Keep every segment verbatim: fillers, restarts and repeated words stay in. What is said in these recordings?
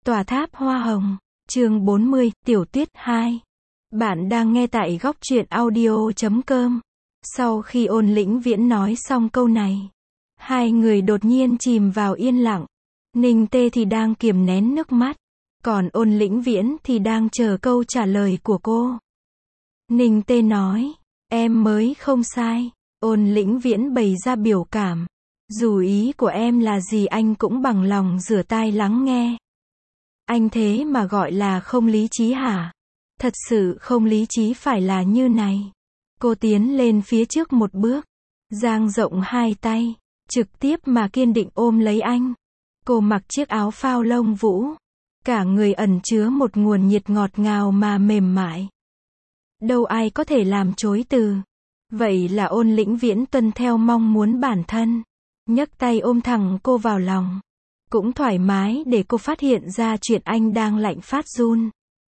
Tòa tháp hoa hồng, chương bốn mươi, Tiểu Tuyết hai. Bạn đang nghe tại góc truyện audio chấm com. Sau khi Ôn Lĩnh Viễn nói xong câu này, hai người đột nhiên chìm vào yên lặng. Ninh Tê thì đang kiềm nén nước mắt, còn Ôn Lĩnh Viễn thì đang chờ câu trả lời của cô. Ninh Tê nói, em mới không sai. Ôn Lĩnh Viễn bày ra biểu cảm. Dù ý của em là gì anh cũng bằng lòng rửa tai lắng nghe. Anh thế mà gọi là không lý trí hả? Thật sự không lý trí phải là như này. Cô tiến lên phía trước một bước, dang rộng hai tay, trực tiếp mà kiên định ôm lấy anh. Cô mặc chiếc áo phao lông vũ, cả người ẩn chứa một nguồn nhiệt ngọt ngào mà mềm mại. Đâu ai có thể làm chối từ. Vậy là Ôn Lĩnh Viễn tuân theo mong muốn bản thân, nhấc tay ôm thẳng cô vào lòng. Cũng thoải mái để cô phát hiện ra chuyện anh đang lạnh phát run.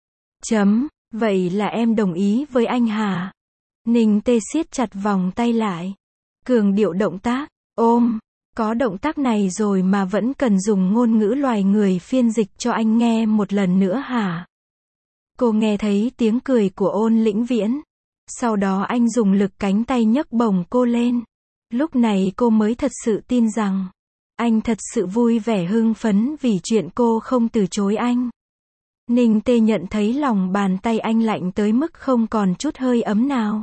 Chấm, vậy là em đồng ý với anh hả? Ninh Tê siết chặt vòng tay lại. Cường điệu động tác, ôm. Có động tác này rồi mà vẫn cần dùng ngôn ngữ loài người phiên dịch cho anh nghe một lần nữa hả? Cô nghe thấy tiếng cười của Ôn Lĩnh Viễn. Sau đó anh dùng lực cánh tay nhấc bổng cô lên. Lúc này cô mới thật sự tin rằng anh thật sự vui vẻ hưng phấn vì chuyện cô không từ chối anh. Ninh Tê nhận thấy lòng bàn tay anh lạnh tới mức không còn chút hơi ấm nào.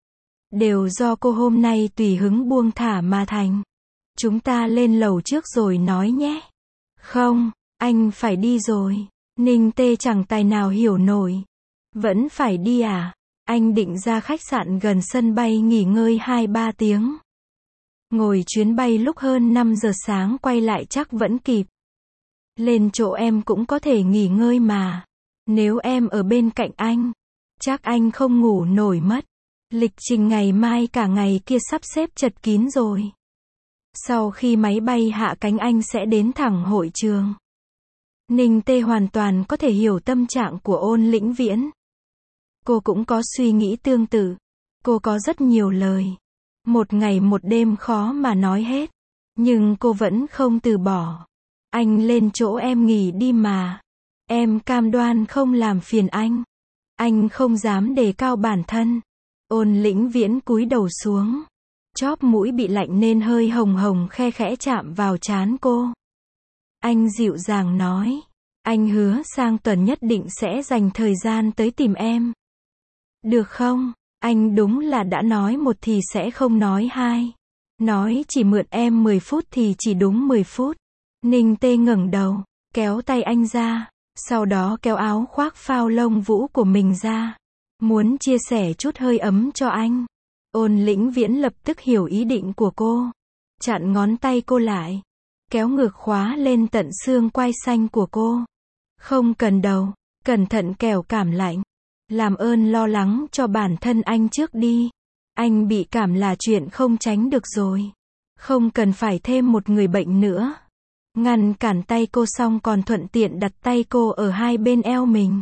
Đều do cô hôm nay tùy hứng buông thả mà thành. Chúng ta lên lầu trước rồi nói nhé. Không, anh phải đi rồi. Ninh Tê chẳng tài nào hiểu nổi. Vẫn phải đi à? Anh định ra khách sạn gần sân bay nghỉ ngơi hai ba tiếng. Ngồi chuyến bay lúc hơn năm giờ sáng quay lại chắc vẫn kịp. Lên chỗ em cũng có thể nghỉ ngơi mà. Nếu em ở bên cạnh anh, chắc anh không ngủ nổi mất. Lịch trình ngày mai cả ngày kia sắp xếp chật kín rồi. Sau khi máy bay hạ cánh anh sẽ đến thẳng hội trường. Ninh Tê hoàn toàn có thể hiểu tâm trạng của Ôn Lĩnh Viễn. Cô cũng có suy nghĩ tương tự. Cô có rất nhiều lời. Một ngày một đêm khó mà nói hết. Nhưng cô vẫn không từ bỏ. Anh lên chỗ em nghỉ đi mà. Em cam đoan không làm phiền anh. Anh không dám đề cao bản thân. Ôn Lĩnh Viễn cúi đầu xuống. Chóp mũi bị lạnh nên hơi hồng hồng khe khẽ chạm vào trán cô. Anh dịu dàng nói. Anh hứa sang tuần nhất định sẽ dành thời gian tới tìm em. Được không? Anh đúng là đã nói một thì sẽ không nói hai. Nói chỉ mượn em mười phút thì chỉ đúng mười phút. Ninh Tê ngẩng đầu, kéo tay anh ra, sau đó kéo áo khoác phao lông vũ của mình ra. Muốn chia sẻ chút hơi ấm cho anh. Ôn Lĩnh Viễn lập tức hiểu ý định của cô. Chặn ngón tay cô lại. Kéo ngược khóa lên tận xương quai xanh của cô. Không cần đâu, cẩn thận kẻo cảm lạnh. Làm ơn lo lắng cho bản thân anh trước đi. Anh bị cảm là chuyện không tránh được rồi. Không cần phải thêm một người bệnh nữa. Ngăn cản tay cô xong còn thuận tiện đặt tay cô ở hai bên eo mình.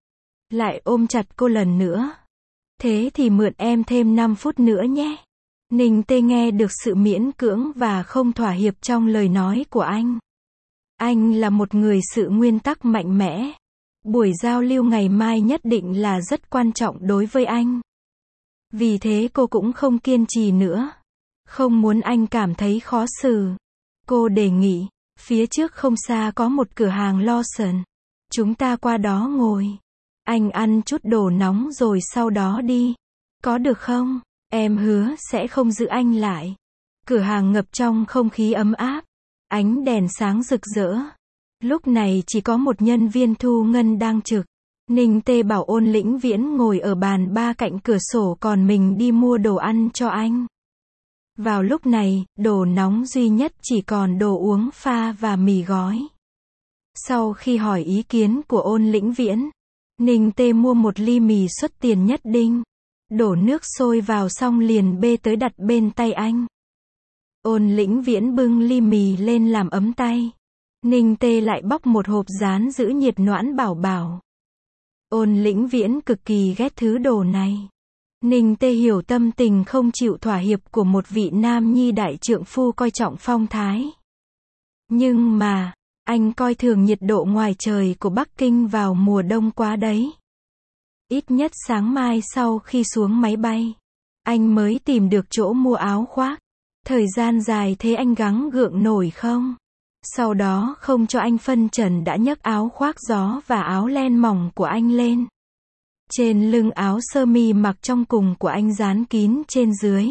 Lại ôm chặt cô lần nữa. Thế thì mượn em thêm năm phút nữa nhé. Ninh Tê nghe được sự miễn cưỡng và không thỏa hiệp trong lời nói của anh. Anh là một người sự nguyên tắc mạnh mẽ. Buổi giao lưu ngày mai nhất định là rất quan trọng đối với anh. Vì thế cô cũng không kiên trì nữa. Không muốn anh cảm thấy khó xử. Cô đề nghị, phía trước không xa có một cửa hàng Lawson. Chúng ta qua đó ngồi. Anh ăn chút đồ nóng rồi sau đó đi. Có được không? Em hứa sẽ không giữ anh lại. Cửa hàng ngập trong không khí ấm áp. Ánh đèn sáng rực rỡ. Lúc này chỉ có một nhân viên thu ngân đang trực. Ninh Tê bảo Ôn Lĩnh Viễn ngồi ở bàn ba cạnh cửa sổ còn mình đi mua đồ ăn cho anh. Vào lúc này, đồ nóng duy nhất chỉ còn đồ uống pha và mì gói. Sau khi hỏi ý kiến của Ôn Lĩnh Viễn, Ninh Tê mua một ly mì suất tiền nhất định. Đổ nước sôi vào xong liền bê tới đặt bên tay anh. Ôn Lĩnh Viễn bưng ly mì lên làm ấm tay. Ninh Tê lại bóc một hộp dán giữ nhiệt noãn bảo bảo. Ôn Lĩnh Viễn cực kỳ ghét thứ đồ này. Ninh Tê hiểu tâm tình không chịu thỏa hiệp của một vị nam nhi đại trượng phu coi trọng phong thái. Nhưng mà, Anh coi thường nhiệt độ ngoài trời của Bắc Kinh vào mùa đông quá đấy. Ít nhất sáng mai sau khi xuống máy bay, anh mới tìm được chỗ mua áo khoác. Thời gian dài thế anh gắng gượng nổi không? Sau đó không cho anh phân trần đã nhấc áo khoác gió và áo len mỏng của anh lên. Trên lưng áo sơ mi mặc trong cùng của anh dán kín trên dưới.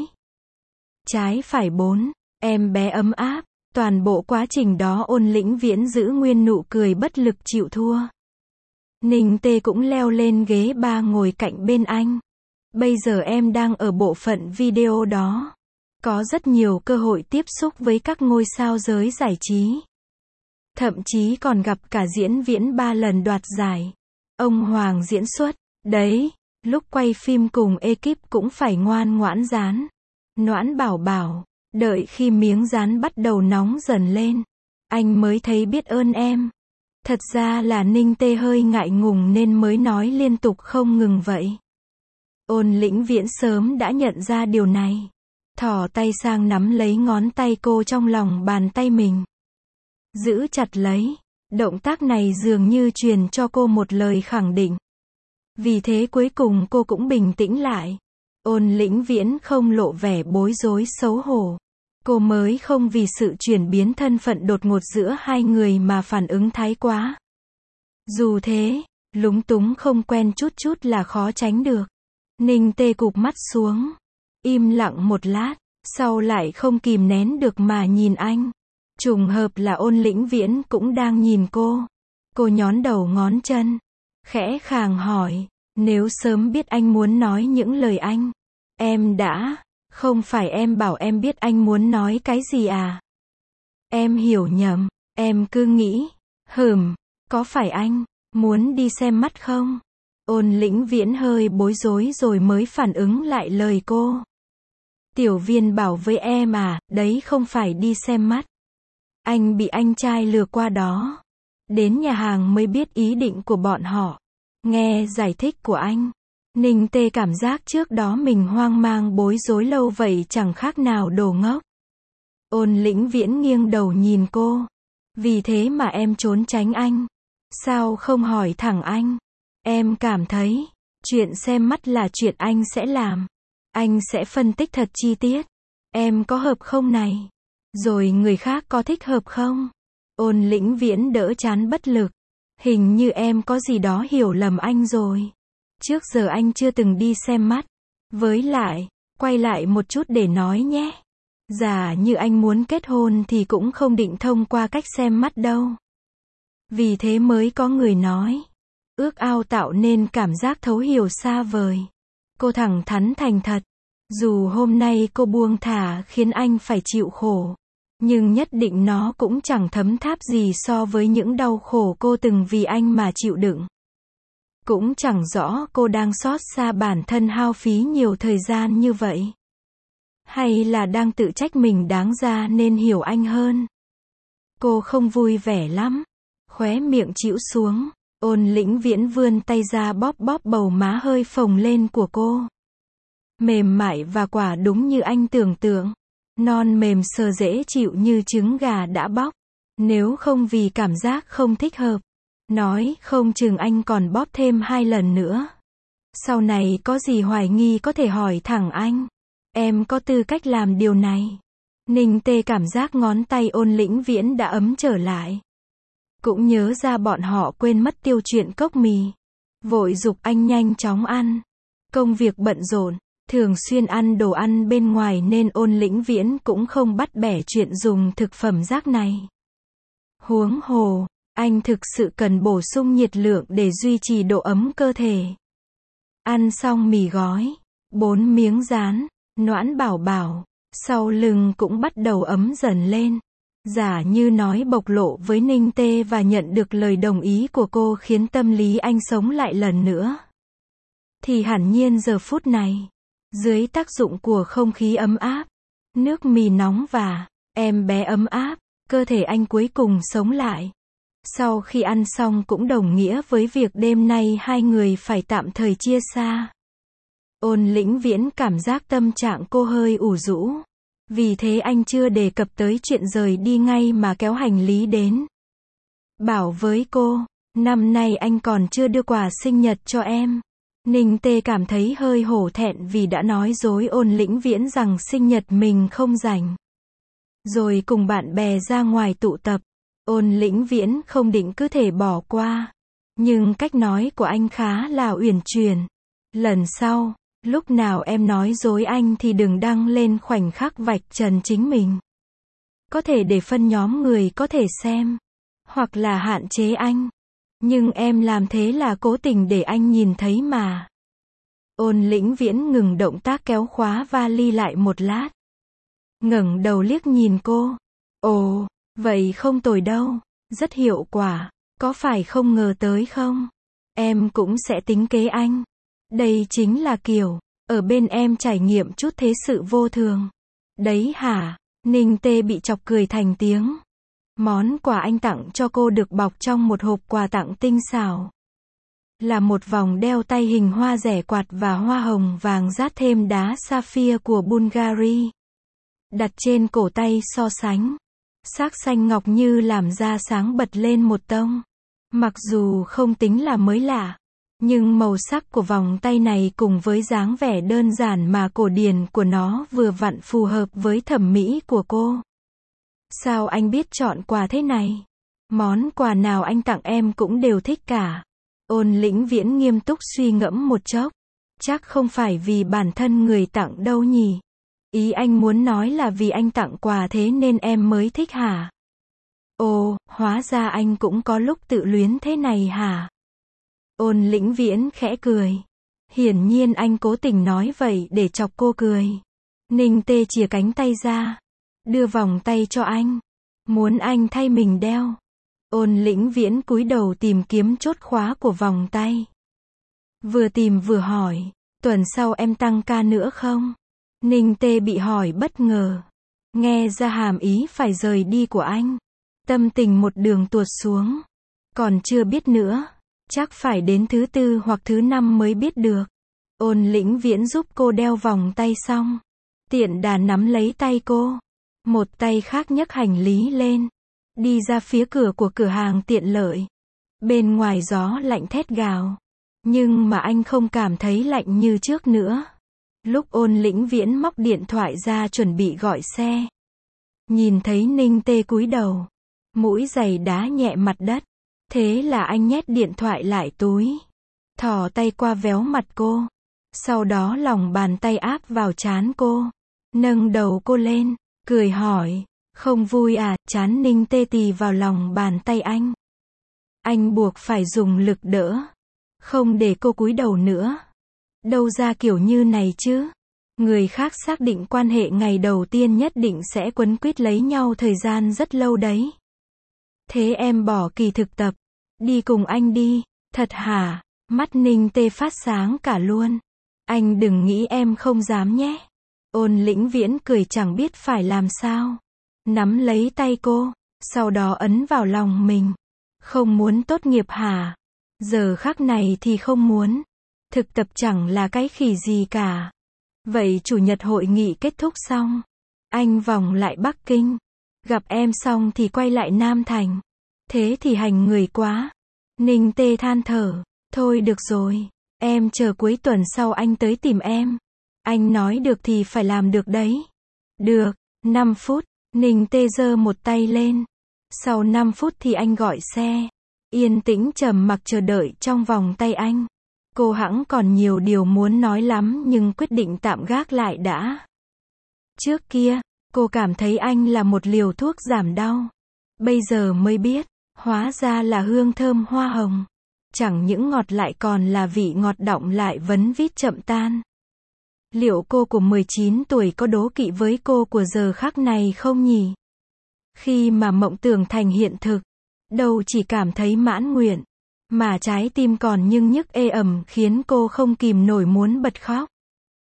Trái phải bốn, em bé ấm áp. Toàn bộ quá trình đó Ôn Lĩnh Viễn giữ nguyên nụ cười bất lực chịu thua. Ninh Tê cũng leo lên ghế ba ngồi cạnh bên anh. Bây giờ em đang ở bộ phận video đó. Có rất nhiều cơ hội tiếp xúc với các ngôi sao giới giải trí. Thậm chí còn gặp cả Diễn Viễn ba lần đoạt giải. Ông Hoàng diễn xuất. Đấy, lúc quay phim cùng ekip cũng phải ngoan ngoãn dán. Noãn bảo bảo. Đợi khi miếng dán bắt đầu nóng dần lên, anh mới thấy biết ơn em. Thật ra là Ninh Tê hơi ngại ngùng nên mới nói liên tục không ngừng vậy. Ôn Lĩnh Viễn sớm đã nhận ra điều này. Thò tay sang nắm lấy ngón tay cô trong lòng bàn tay mình. Giữ chặt lấy. Động tác này dường như truyền cho cô một lời khẳng định. Vì thế cuối cùng cô cũng bình tĩnh lại. Ôn Lĩnh Viễn không lộ vẻ bối rối xấu hổ. Cô mới không vì sự chuyển biến thân phận đột ngột giữa hai người mà phản ứng thái quá. Dù thế, lúng túng không quen chút chút là khó tránh được. Ninh Tê cụp mắt xuống. Im lặng một lát, sau lại không kìm nén được mà nhìn anh. Trùng hợp là Ôn Lĩnh Viễn cũng đang nhìn cô. Cô nhón đầu ngón chân. Khẽ khàng hỏi, nếu sớm biết anh muốn nói những lời anh, em đã... Không phải em bảo em biết anh muốn nói cái gì à? Em hiểu nhầm, em cứ nghĩ, hừm, có phải anh muốn đi xem mắt không? Ôn Lĩnh Viễn hơi bối rối rồi mới phản ứng lại lời cô. Tiểu Viên bảo với em à, đấy không phải đi xem mắt. Anh bị anh trai lừa qua đó. Đến nhà hàng mới biết ý định của bọn họ. Nghe giải thích của anh, Ninh Tê cảm giác trước đó mình hoang mang bối rối lâu vậy chẳng khác nào đồ ngốc. Ôn Lĩnh Viễn nghiêng đầu nhìn cô. Vì thế mà em trốn tránh anh. Sao không hỏi thẳng anh? Em cảm thấy, chuyện xem mắt là chuyện anh sẽ làm. Anh sẽ phân tích thật chi tiết. Em có hợp không này? Rồi người khác có thích hợp không? Ôn Lĩnh Viễn đỡ chán bất lực. Hình như em có gì đó hiểu lầm anh rồi. Trước giờ anh chưa từng đi xem mắt. Với lại, quay lại một chút để nói nhé. Giả như anh muốn kết hôn thì cũng không định thông qua cách xem mắt đâu. Vì thế mới có người nói. Ước ao tạo nên cảm giác thấu hiểu xa vời. Cô thẳng thắn thành thật. Dù hôm nay cô buông thả khiến anh phải chịu khổ. Nhưng nhất định nó cũng chẳng thấm tháp gì so với những đau khổ cô từng vì anh mà chịu đựng. Cũng chẳng rõ cô đang xót xa bản thân hao phí nhiều thời gian như vậy. Hay là đang tự trách mình đáng ra nên hiểu anh hơn. Cô không vui vẻ lắm. Khóe miệng chĩu xuống. Ôn Lĩnh Viễn vươn tay ra bóp bóp bầu má hơi phồng lên của cô. Mềm mại và quả đúng như anh tưởng tượng. Non mềm sờ dễ chịu như trứng gà đã bóc. Nếu không vì cảm giác không thích hợp, nói không chừng anh còn bóp thêm hai lần nữa. Sau này có gì hoài nghi có thể hỏi thẳng anh. Em có tư cách làm điều này. Ninh Tê cảm giác ngón tay Ôn Lĩnh Viễn đã ấm trở lại. Cũng nhớ ra bọn họ quên mất tiêu chuyện cốc mì. Vội giục anh nhanh chóng ăn. Công việc bận rộn, thường xuyên ăn đồ ăn bên ngoài nên Ôn Lĩnh Viễn cũng không bắt bẻ chuyện dùng thực phẩm rác này. Huống hồ, anh thực sự cần bổ sung nhiệt lượng để duy trì độ ấm cơ thể. Ăn xong mì gói, bốn miếng rán, Noãn bảo bảo, sau lưng cũng bắt đầu ấm dần lên. Giả như nói bộc lộ với Ninh Tê và nhận được lời đồng ý của cô khiến tâm lý anh sống lại lần nữa. Thì hẳn nhiên giờ phút này, dưới tác dụng của không khí ấm áp, nước mì nóng và em bé ấm áp, cơ thể anh cuối cùng sống lại. Sau khi ăn xong cũng đồng nghĩa với việc đêm nay hai người phải tạm thời chia xa. Ôn Lĩnh Viễn cảm giác tâm trạng cô hơi ủ rũ. Vì thế anh chưa đề cập tới chuyện rời đi ngay mà kéo hành lý đến. bảo với cô, năm nay anh còn chưa đưa quà sinh nhật cho em. Ninh Tê cảm thấy hơi hổ thẹn vì đã nói dối Ôn Lĩnh Viễn rằng sinh nhật mình không rảnh. Rồi cùng bạn bè ra ngoài tụ tập. Ôn Lĩnh Viễn không định cứ thể bỏ qua. Nhưng cách nói của anh khá là uyển chuyển. Lần sau, lúc nào em nói dối anh thì đừng đăng lên khoảnh khắc vạch trần chính mình. Có thể để phân nhóm người có thể xem. Hoặc là hạn chế anh. Nhưng em làm thế là cố tình để anh nhìn thấy mà. Ôn Lĩnh Viễn ngừng động tác kéo khóa vali lại một lát. Ngẩng đầu liếc nhìn cô. Ồ, vậy không tồi đâu. Rất hiệu quả. Có phải không ngờ tới không? Em cũng sẽ tính kế anh. Đây chính là kiểu, ở bên em trải nghiệm chút thế sự vô thường. Đấy hả? Ninh Tê bị chọc cười thành tiếng. Món quà anh tặng cho cô được bọc trong một hộp quà tặng tinh xảo. Là một vòng đeo tay hình hoa rẻ quạt và hoa hồng vàng dát thêm đá sapphire của Bulgari. Đặt trên cổ tay so sánh. Sắc xanh ngọc như làm da sáng bật lên một tông. Mặc dù không tính là mới lạ, nhưng màu sắc của vòng tay này cùng với dáng vẻ đơn giản mà cổ điển của nó vừa vặn phù hợp với thẩm mỹ của cô. Sao anh biết chọn quà thế này? Món quà nào anh tặng em cũng đều thích cả. Ôn Lĩnh Viễn nghiêm túc suy ngẫm một chốc. Chắc không phải vì bản thân người tặng đâu nhỉ? Ý anh muốn nói là vì anh tặng quà thế nên em mới thích hả? Ồ, hóa ra anh cũng có lúc tự luyến thế này hả? Ôn Lĩnh Viễn khẽ cười. Hiển nhiên anh cố tình nói vậy để chọc cô cười. Ninh Tê chìa cánh tay ra. Đưa vòng tay cho anh. Muốn anh thay mình đeo. Ôn Lĩnh Viễn cúi đầu tìm kiếm chốt khóa của vòng tay. Vừa tìm vừa hỏi. Tuần sau em tăng ca nữa không? Ninh Tê bị hỏi bất ngờ. Nghe ra hàm ý phải rời đi của anh. Tâm tình một đường tuột xuống. Còn chưa biết nữa. Chắc phải đến thứ tư hoặc thứ năm mới biết được. Ôn Lĩnh Viễn giúp cô đeo vòng tay xong. Tiện đà nắm lấy tay cô. Một tay khác nhấc hành lý lên. Đi ra phía cửa của cửa hàng tiện lợi. Bên ngoài gió lạnh thét gào. Nhưng mà anh không cảm thấy lạnh như trước nữa. Lúc Ôn Lĩnh Viễn móc điện thoại ra chuẩn bị gọi xe. Nhìn thấy Ninh Tê cúi đầu. Mũi giày đá nhẹ mặt đất. Thế là anh nhét điện thoại lại túi. Thò tay qua véo mặt cô. Sau đó lòng bàn tay áp vào trán cô. Nâng đầu cô lên. Cười hỏi. Không vui à? Trán Ninh Tê tì vào lòng bàn tay anh. Anh buộc phải dùng lực đỡ. Không để cô cúi đầu nữa. Đâu ra kiểu như này chứ. Người khác xác định quan hệ ngày đầu tiên nhất định sẽ quấn quýt lấy nhau thời gian rất lâu đấy. Thế em bỏ kỳ thực tập. Đi cùng anh đi. Thật hả? Mắt Ninh Tê phát sáng cả luôn. Anh đừng nghĩ em không dám nhé. Ôn Lĩnh Viễn cười chẳng biết phải làm sao. Nắm lấy tay cô. Sau đó ấn vào lòng mình. Không muốn tốt nghiệp hả? Giờ khắc này thì không muốn. Thực tập chẳng là cái khỉ gì cả. Vậy chủ nhật hội nghị kết thúc xong. Anh vòng lại Bắc Kinh. Gặp em xong thì quay lại Nam Thành. Thế thì hành người quá. Ninh Tê than thở. Thôi được rồi. Em chờ cuối tuần sau anh tới tìm em. Anh nói được thì phải làm được đấy. Được. năm phút. Ninh Tê giơ một tay lên. Sau năm phút thì anh gọi xe. Yên tĩnh trầm mặc chờ đợi trong vòng tay anh. Cô hẵng còn nhiều điều muốn nói lắm nhưng quyết định tạm gác lại đã. Trước kia, cô cảm thấy anh là một liều thuốc giảm đau. Bây giờ mới biết, hóa ra là hương thơm hoa hồng. Chẳng những ngọt lại còn là vị ngọt đọng lại vấn vít chậm tan. Liệu cô của mười chín tuổi có đố kỵ với cô của giờ khắc này không nhỉ? Khi mà mộng tưởng thành hiện thực, đâu chỉ cảm thấy mãn nguyện, mà trái tim còn nhưng nhức ê ẩm khiến cô không kìm nổi muốn bật khóc.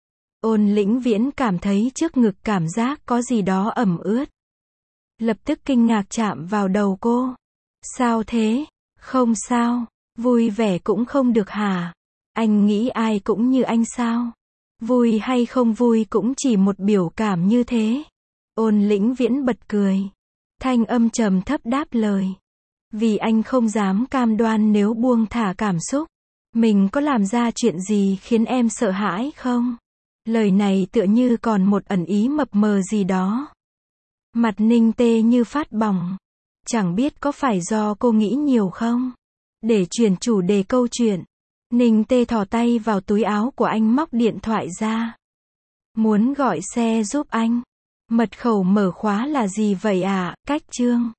Ôn Lĩnh Viễn cảm thấy trước ngực cảm giác có gì đó ẩm ướt. Lập tức kinh ngạc chạm vào đầu cô. Sao thế? Không sao, vui vẻ cũng không được hả? Anh nghĩ ai cũng như anh sao? Vui hay không vui cũng chỉ một biểu cảm như thế. Ôn Lĩnh Viễn bật cười. Thanh âm trầm thấp đáp lời. Vì anh không dám cam đoan nếu buông thả cảm xúc, mình có làm ra chuyện gì khiến em sợ hãi không? Lời này tựa như còn một ẩn ý mập mờ gì đó. Mặt Ninh tê như phát bỏng. Chẳng biết có phải do cô nghĩ nhiều không? Để chuyển chủ đề câu chuyện, Ninh tê thò tay vào túi áo của anh móc điện thoại ra. Muốn gọi xe giúp anh. Mật khẩu mở khóa là gì vậy ạ, Cách Trương?